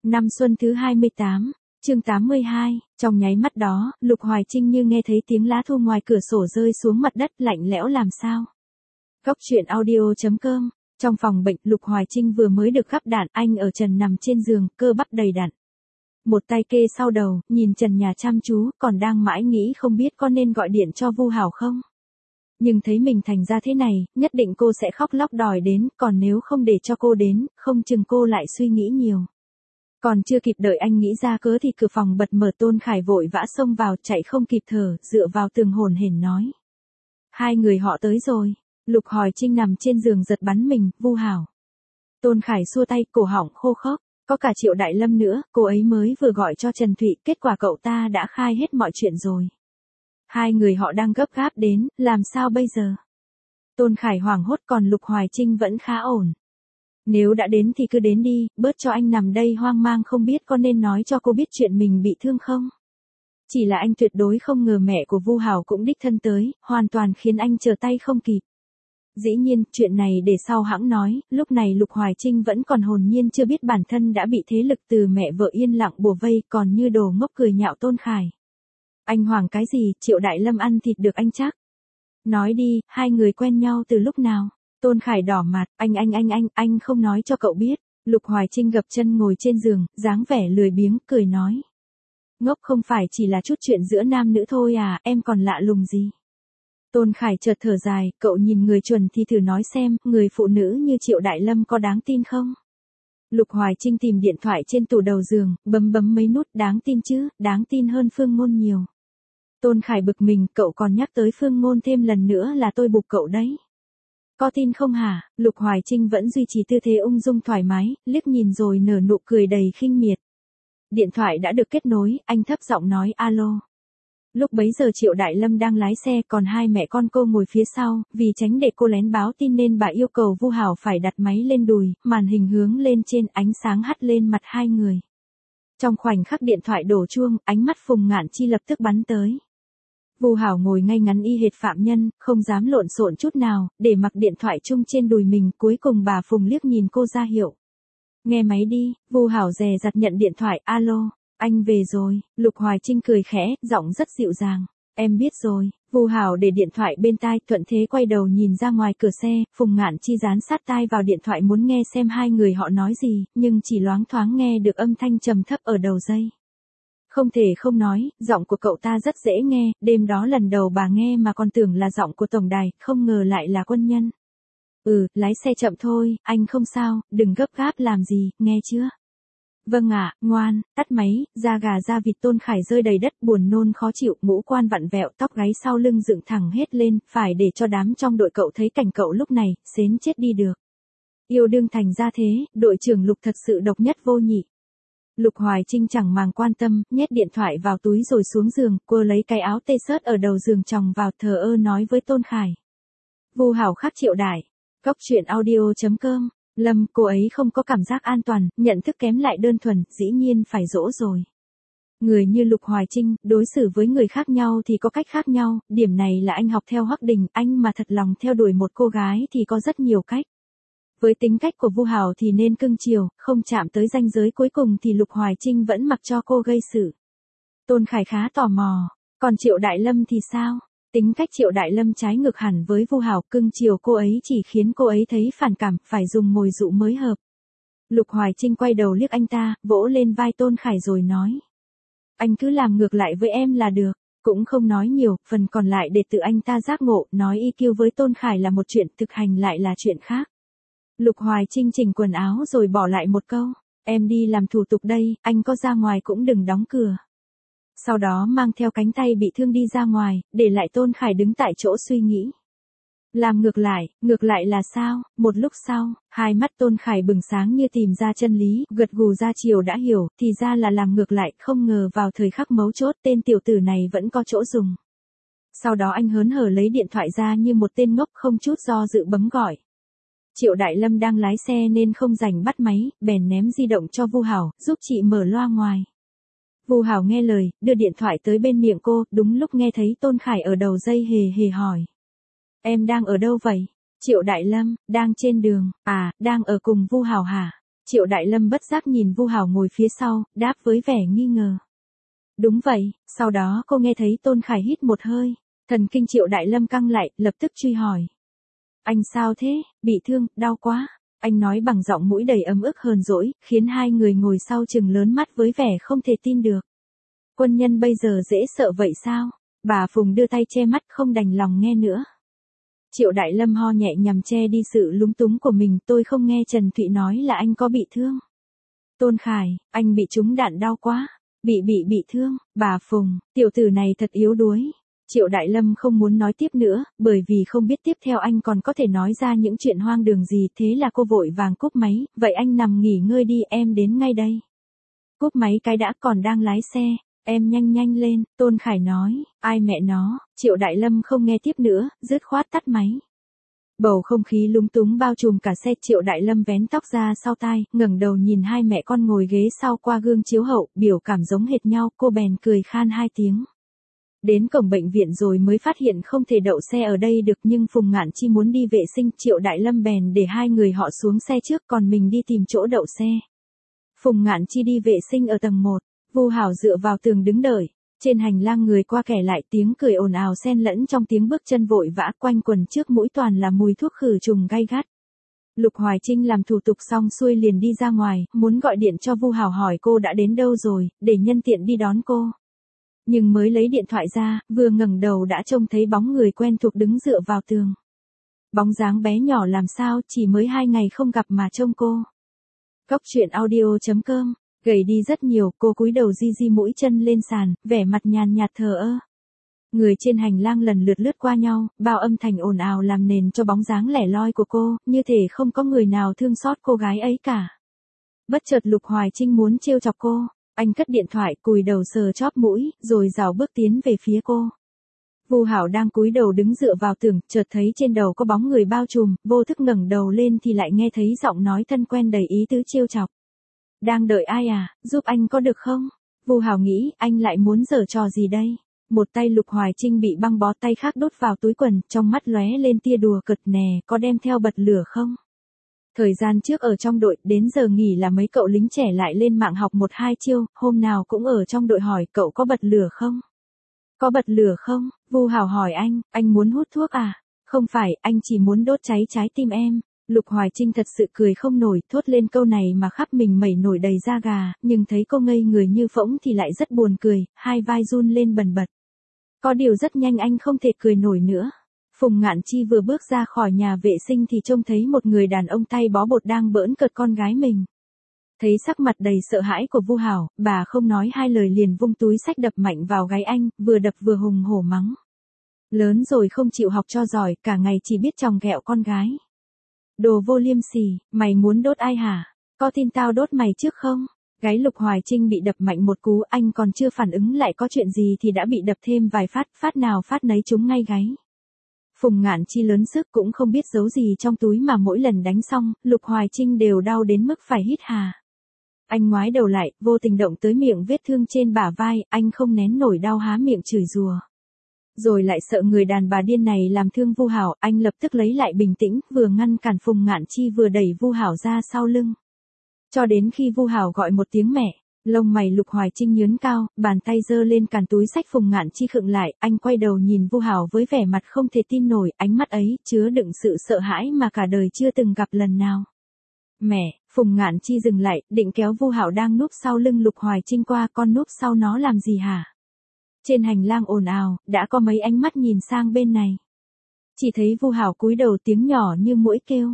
Năm xuân thứ 28, chương 82, trong nháy mắt đó, Lục Hoài Trinh như nghe thấy tiếng lá thu ngoài cửa sổ rơi xuống mặt đất lạnh lẽo làm sao. Góc truyện audio.com, trong phòng bệnh Lục Hoài Trinh vừa mới được gắp đạn, anh ở trần nằm trên giường, cơ bắp đầy đặn. Một tay kê sau đầu, nhìn trần nhà chăm chú, còn đang mãi nghĩ không biết có nên gọi điện cho Vu Hảo không. Nhưng thấy mình thành ra thế này, nhất định cô sẽ khóc lóc đòi đến, còn nếu không để cho cô đến, không chừng cô lại suy nghĩ nhiều. Còn chưa kịp đợi anh nghĩ ra cớ thì cửa phòng bật mở, Tôn Khải vội vã xông vào, chạy không kịp thở, dựa vào tường hổn hển nói. Hai người họ tới rồi. Lục Hoài Trinh nằm trên giường giật bắn mình, Vu Hảo. Tôn Khải xua tay, cổ họng khô khốc, có cả Triệu Đại Lâm nữa, cô ấy mới vừa gọi cho Trần Thụy, kết quả cậu ta đã khai hết mọi chuyện rồi. Hai người họ đang gấp gáp đến, làm sao bây giờ? Tôn Khải hoảng hốt, còn Lục Hoài Trinh vẫn khá ổn. Nếu đã đến thì cứ đến đi, bớt cho anh nằm đây hoang mang không biết có nên nói cho cô biết chuyện mình bị thương không. Chỉ là anh tuyệt đối không ngờ mẹ của Vu Hảo cũng đích thân tới, hoàn toàn khiến anh trở tay không kịp. Dĩ nhiên, chuyện này để sau hãng nói, lúc này Lục Hoài Trinh vẫn còn hồn nhiên chưa biết bản thân đã bị thế lực từ mẹ vợ yên lặng bủa vây, còn như đồ ngốc cười nhạo Tôn Khải. Anh hoảng cái gì, Triệu Đại Lâm ăn thịt được anh chắc. Nói đi, hai người quen nhau từ lúc nào? Tôn Khải đỏ mặt, anh không nói cho cậu biết. Lục Hoài Trinh gập chân ngồi trên giường, dáng vẻ lười biếng, cười nói. Ngốc, không phải chỉ là chút chuyện giữa nam nữ thôi à, em còn lạ lùng gì? Tôn Khải chợt thở dài, cậu nhìn người chuẩn thì thử nói xem, người phụ nữ như Triệu Đại Lâm có đáng tin không? Lục Hoài Trinh tìm điện thoại trên tủ đầu giường, bấm mấy nút, đáng tin chứ, đáng tin hơn Phương Ngôn nhiều. Tôn Khải bực mình, cậu còn nhắc tới Phương Ngôn thêm lần nữa là tôi bục cậu đấy. Có tin không hả? Lục Hoài Trinh vẫn duy trì tư thế ung dung thoải mái, liếc nhìn rồi nở nụ cười đầy khinh miệt. Điện thoại đã được kết nối, anh thấp giọng nói alo. Lúc bấy giờ Triệu Đại Lâm đang lái xe, còn hai mẹ con cô ngồi phía sau, vì tránh để cô lén báo tin nên bà yêu cầu Vu Hảo phải đặt máy lên đùi, màn hình hướng lên trên, ánh sáng hắt lên mặt hai người. Trong khoảnh khắc điện thoại đổ chuông, ánh mắt Phùng Ngạn Chi lập tức bắn tới. Vu Hảo ngồi ngay ngắn y hệt phạm nhân, không dám lộn xộn chút nào, để mặc điện thoại chung trên đùi mình, cuối cùng bà Phùng liếc nhìn cô ra hiệu. Nghe máy đi, Vu Hảo dè dặt nhận điện thoại, alo, anh về rồi. Lục Hoài Trinh cười khẽ, giọng rất dịu dàng. Em biết rồi. Vu Hảo để điện thoại bên tai, thuận thế quay đầu nhìn ra ngoài cửa xe, Phùng Ngạn Chi dán sát tai vào điện thoại muốn nghe xem hai người họ nói gì, nhưng chỉ loáng thoáng nghe được âm thanh trầm thấp ở đầu dây. Không thể không nói, giọng của cậu ta rất dễ nghe, đêm đó lần đầu bà nghe mà còn tưởng là giọng của tổng đài, không ngờ lại là quân nhân. Lái xe chậm thôi, anh không sao, đừng gấp gáp làm gì, nghe chưa? Vâng ạ, ngoan, tắt máy, da gà da vịt. Tôn Khải rơi đầy đất, buồn nôn khó chịu, ngũ quan vặn vẹo, tóc gáy sau lưng dựng thẳng hết lên, phải để cho đám trong đội cậu thấy cảnh cậu lúc này, xến chết đi được. Yêu đương thành ra thế, đội trưởng Lục thật sự độc nhất vô nhị. Lục Hoài Trinh chẳng màng quan tâm, nhét điện thoại vào túi rồi xuống giường, cô lấy cái áo tê xớt ở đầu giường chồng vào, thờ ơ nói với Tôn Khải. Vu Hảo khác Triệu Đại. Góc truyện audio.com. Lâm, cô ấy không có cảm giác an toàn, nhận thức kém lại đơn thuần, dĩ nhiên phải dỗ rồi. Người như Lục Hoài Trinh, đối xử với người khác nhau thì có cách khác nhau, điểm này là anh học theo Hoắc Đình, anh mà thật lòng theo đuổi một cô gái thì có rất nhiều cách. Với tính cách của Vu Hảo thì nên cưng chiều, không chạm tới ranh giới cuối cùng thì Lục Hoài Trinh vẫn mặc cho cô gây sự. Tôn Khải khá tò mò, còn Triệu Đại Lâm thì sao? Tính cách Triệu Đại Lâm trái ngược hẳn với Vu Hảo, cưng chiều cô ấy chỉ khiến cô ấy thấy phản cảm, phải dùng mồi dụ mới hợp. Lục Hoài Trinh quay đầu liếc anh ta, vỗ lên vai Tôn Khải rồi nói. Anh cứ làm ngược lại với em là được, cũng không nói nhiều, phần còn lại để tự anh ta giác ngộ, nói EQ với Tôn Khải là một chuyện, thực hành lại là chuyện khác. Lục Hoài Trinh chỉnh quần áo rồi bỏ lại một câu, em đi làm thủ tục đây, anh có ra ngoài cũng đừng đóng cửa. Sau đó mang theo cánh tay bị thương đi ra ngoài, để lại Tôn Khải đứng tại chỗ suy nghĩ. Làm ngược lại là sao? Một lúc sau, hai mắt Tôn Khải bừng sáng như tìm ra chân lý, gật gù ra chiều đã hiểu, thì ra là làm ngược lại, không ngờ vào thời khắc mấu chốt tên tiểu tử này vẫn có chỗ dùng. Sau đó anh hớn hở lấy điện thoại ra như một tên ngốc, không chút do dự bấm gọi. Triệu Đại Lâm đang lái xe nên không rảnh bắt máy, bèn ném di động cho Vu Hảo, giúp chị mở loa ngoài. Vu Hảo nghe lời, đưa điện thoại tới bên miệng cô, đúng lúc nghe thấy Tôn Khải ở đầu dây hề hỏi. Em đang ở đâu vậy? Triệu Đại Lâm, đang trên đường, đang ở cùng Vu Hảo hả? Triệu Đại Lâm bất giác nhìn Vu Hảo ngồi phía sau, đáp với vẻ nghi ngờ. Đúng vậy, sau đó cô nghe thấy Tôn Khải hít một hơi. Thần kinh Triệu Đại Lâm căng lại, lập tức truy hỏi. Anh sao thế, bị thương, đau quá. Anh nói bằng giọng mũi đầy ấm ức hờn dỗi, khiến hai người ngồi sau trừng lớn mắt với vẻ không thể tin được. Quân nhân bây giờ dễ sợ vậy sao? Bà Phùng đưa tay che mắt không đành lòng nghe nữa. Triệu Đại Lâm ho nhẹ nhằm che đi sự lúng túng của mình. Tôi không nghe Trần Thụy nói là anh có bị thương. Tôn Khải, anh bị trúng đạn đau quá. Bị thương, bà Phùng, tiểu tử này thật yếu đuối. Triệu Đại Lâm không muốn nói tiếp nữa, bởi vì không biết tiếp theo anh còn có thể nói ra những chuyện hoang đường gì. Thế là cô vội vàng cúp máy, vậy anh nằm nghỉ ngơi đi, em đến ngay đây. Cúp máy cái đã, còn đang lái xe. Em nhanh lên, Tôn Khải nói, ai mẹ nó. Triệu Đại Lâm không nghe tiếp nữa, dứt khoát tắt máy. Bầu không khí lúng túng bao trùm cả xe. Triệu Đại Lâm vén tóc ra sau tai, ngẩng đầu nhìn hai mẹ con ngồi ghế sau qua gương chiếu hậu, biểu cảm giống hệt nhau, cô bèn cười khan hai tiếng. Đến cổng bệnh viện rồi mới phát hiện không thể đậu xe ở đây được, nhưng Phùng Ngạn Chi muốn đi vệ sinh, Triệu Đại Lâm bèn để hai người họ xuống xe trước, còn mình đi tìm chỗ đậu xe. Phùng Ngạn Chi đi vệ sinh ở tầng 1, Vu Hảo dựa vào tường đứng đợi. Trên hành lang người qua kẻ lại, tiếng cười ồn ào xen lẫn trong tiếng bước chân vội vã, quanh quần trước mũi toàn là mùi thuốc khử trùng gay gắt. Lục Hoài Trinh làm thủ tục xong xuôi liền đi ra ngoài, muốn gọi điện cho Vu Hảo hỏi cô đã đến đâu rồi, để nhân tiện đi đón cô. Nhưng mới lấy điện thoại ra, vừa ngẩng đầu đã trông thấy bóng người quen thuộc đứng dựa vào tường. Bóng dáng bé nhỏ làm sao, chỉ mới 2 ngày không gặp mà trông cô. Cóc truyện audio.com, gầy đi rất nhiều, cô cúi đầu di mũi chân lên sàn, vẻ mặt nhàn nhạt thờ ơ. Người trên hành lang lần lượt lướt qua nhau, bao âm thanh ồn ào làm nền cho bóng dáng lẻ loi của cô, như thể không có người nào thương xót cô gái ấy cả. Bất chợt Lục Hoài Trinh muốn trêu chọc cô. Anh cất điện thoại, cùi đầu sờ chóp mũi, rồi rảo bước tiến về phía cô. Vu Hảo đang cúi đầu đứng dựa vào tường, chợt thấy trên đầu có bóng người bao trùm, vô thức ngẩng đầu lên thì lại nghe thấy giọng nói thân quen đầy ý tứ trêu chọc. Đang đợi ai à, giúp anh có được không? Vu Hảo nghĩ, anh lại muốn giở trò gì đây? Một tay Lục Hoài Trinh bị băng bó, tay khác đút vào túi quần, trong mắt lóe lên tia đùa cợt. Nè, có đem theo bật lửa không? Thời gian trước ở trong đội, đến giờ nghỉ là mấy cậu lính trẻ lại lên mạng học 1-2 chiêu, hôm nào cũng ở trong đội hỏi cậu có bật lửa không? Có bật lửa không? Vu Hảo hỏi anh muốn hút thuốc à? Không phải, anh chỉ muốn đốt cháy trái tim em. Lục Hoài Trinh thật sự cười không nổi, thốt lên câu này mà khắp mình mẩy nổi đầy da gà, nhưng thấy cô ngây người như phỗng thì lại rất buồn cười, hai vai run lên bần bật. Có điều rất nhanh anh không thể cười nổi nữa. Phùng Ngạn Chi vừa bước ra khỏi nhà vệ sinh thì trông thấy một người đàn ông tay bó bột đang bỡn cợt con gái mình. Thấy sắc mặt đầy sợ hãi của Vu Hảo, bà không nói hai lời liền vung túi xách đập mạnh vào gáy anh, vừa đập vừa hùng hổ mắng. Lớn rồi không chịu học cho giỏi, cả ngày chỉ biết chòng ghẹo con gái. Đồ vô liêm sỉ, mày muốn đốt ai hả? Có tin tao đốt mày trước không? Gáy Lục Hoài Trinh bị đập mạnh một cú, anh còn chưa phản ứng lại có chuyện gì thì đã bị đập thêm vài phát, phát nào phát nấy trúng ngay gáy. Phùng Ngạn Chi lớn sức cũng không biết giấu gì trong túi mà mỗi lần đánh xong, Lục Hoài Trinh đều đau đến mức phải hít hà. Anh ngoái đầu lại, vô tình động tới miệng vết thương trên bả vai, anh không nén nổi đau há miệng chửi rủa. Rồi lại sợ người đàn bà điên này làm thương Vu Hảo, anh lập tức lấy lại bình tĩnh, vừa ngăn cản Phùng Ngạn Chi vừa đẩy Vu Hảo ra sau lưng. Cho đến khi Vu Hảo gọi một tiếng mẹ, lông mày Lục Hoài Trinh nhướng cao, bàn tay giơ lên cản túi xách Phùng Ngạn Chi khựng lại, anh quay đầu nhìn Vu Hảo với vẻ mặt không thể tin nổi, ánh mắt ấy chứa đựng sự sợ hãi mà cả đời chưa từng gặp lần nào. Mẹ, Phùng Ngạn Chi dừng lại, định kéo Vu Hảo đang núp sau lưng Lục Hoài Trinh qua, con núp sau nó làm gì hả? Trên hành lang ồn ào, đã có mấy ánh mắt nhìn sang bên này. Chỉ thấy Vu Hảo cúi đầu tiếng nhỏ như muỗi kêu.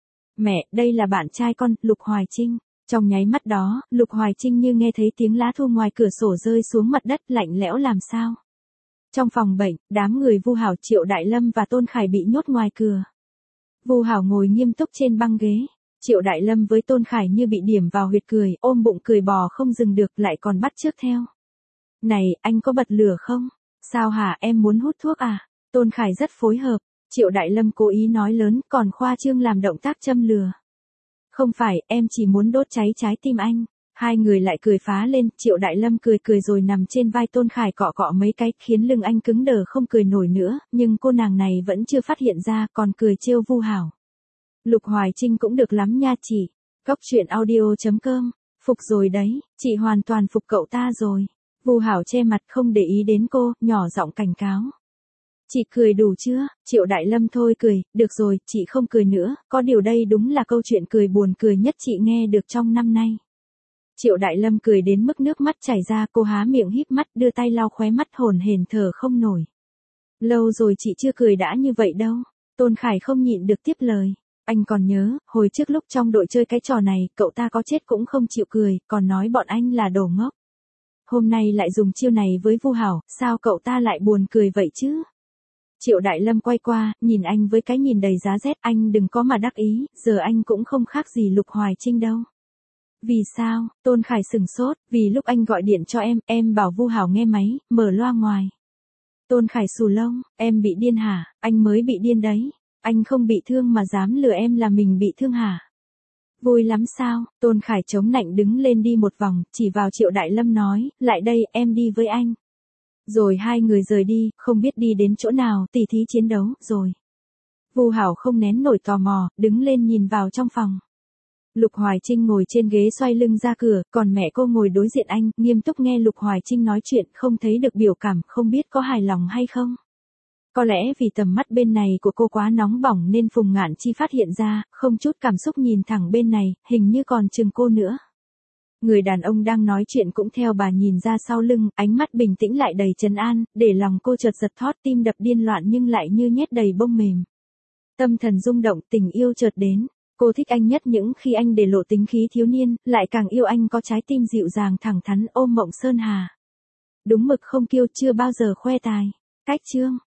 Mẹ, đây là bạn trai con, Lục Hoài Trinh. Trong nháy mắt đó, Lục Hoài Trinh như nghe thấy tiếng lá thu ngoài cửa sổ rơi xuống mặt đất, lạnh lẽo làm sao. Trong phòng bệnh, đám người Vu Hảo, Triệu Đại Lâm và Tôn Khải bị nhốt ngoài cửa. Vu Hảo ngồi nghiêm túc trên băng ghế. Triệu Đại Lâm với Tôn Khải như bị điểm vào huyệt cười, ôm bụng cười bò không dừng được, lại còn bắt chước theo. Này, anh có bật lửa không? Sao hả, em muốn hút thuốc à? Tôn Khải rất phối hợp. Triệu Đại Lâm cố ý nói lớn, còn khoa trương làm động tác châm lừa. Không phải, em chỉ muốn đốt cháy trái tim anh. Hai người lại cười phá lên, Triệu Đại Lâm cười rồi nằm trên vai Tôn Khải cọ cọ mấy cái, khiến lưng anh cứng đờ không cười nổi nữa, nhưng cô nàng này vẫn chưa phát hiện ra, còn cười trêu Vu Hảo. Lục Hoài Trinh cũng được lắm nha chị. Cóc truyện audio.com. Phục rồi đấy, chị hoàn toàn phục cậu ta rồi. Vu Hảo che mặt không để ý đến cô, nhỏ giọng cảnh cáo. Chị cười đủ chưa? Triệu Đại Lâm thôi cười, được rồi, chị không cười nữa, có điều đây đúng là câu chuyện cười buồn cười nhất chị nghe được trong năm nay. Triệu Đại Lâm cười đến mức nước mắt chảy ra, cô há miệng híp mắt đưa tay lau khóe mắt hổn hển thở không nổi. Lâu rồi chị chưa cười đã như vậy đâu. Tôn Khải không nhịn được tiếp lời. Anh còn nhớ, hồi trước lúc trong đội chơi cái trò này, cậu ta có chết cũng không chịu cười, còn nói bọn anh là đồ ngốc. Hôm nay lại dùng chiêu này với Vu Hảo, sao cậu ta lại buồn cười vậy chứ? Triệu Đại Lâm quay qua, nhìn anh với cái nhìn đầy giá rét, anh đừng có mà đắc ý, giờ anh cũng không khác gì Lục Hoài Trinh đâu. Vì sao? Tôn Khải sửng sốt, vì lúc anh gọi điện cho em bảo Vu Hảo nghe máy, mở loa ngoài. Tôn Khải xù lông, em bị điên hả? Anh mới bị điên đấy. Anh không bị thương mà dám lừa em là mình bị thương hả? Vui lắm sao? Tôn Khải chống nạnh đứng lên đi một vòng, chỉ vào Triệu Đại Lâm nói, lại đây, em đi với anh. Rồi hai người rời đi, không biết đi đến chỗ nào, tỉ thí chiến đấu, rồi. Vu Hảo không nén nổi tò mò, đứng lên nhìn vào trong phòng. Lục Hoài Trinh ngồi trên ghế xoay lưng ra cửa, còn mẹ cô ngồi đối diện anh, nghiêm túc nghe Lục Hoài Trinh nói chuyện, không thấy được biểu cảm, không biết có hài lòng hay không. Có lẽ vì tầm mắt bên này của cô quá nóng bỏng nên Phùng Ngạn Chi phát hiện ra, không chút cảm xúc nhìn thẳng bên này, hình như còn chừng cô nữa. Người đàn ông đang nói chuyện cũng theo bà nhìn ra sau lưng, ánh mắt bình tĩnh lại đầy trấn an, để lòng cô chợt giật thót, tim đập điên loạn nhưng lại như nhét đầy bông mềm. Tâm thần rung động, tình yêu chợt đến. Cô thích anh nhất những khi anh để lộ tính khí thiếu niên, lại càng yêu anh có trái tim dịu dàng thẳng thắn ôm mộng sơn hà. Đúng mực không kiêu, chưa bao giờ khoe tài. Cách chương.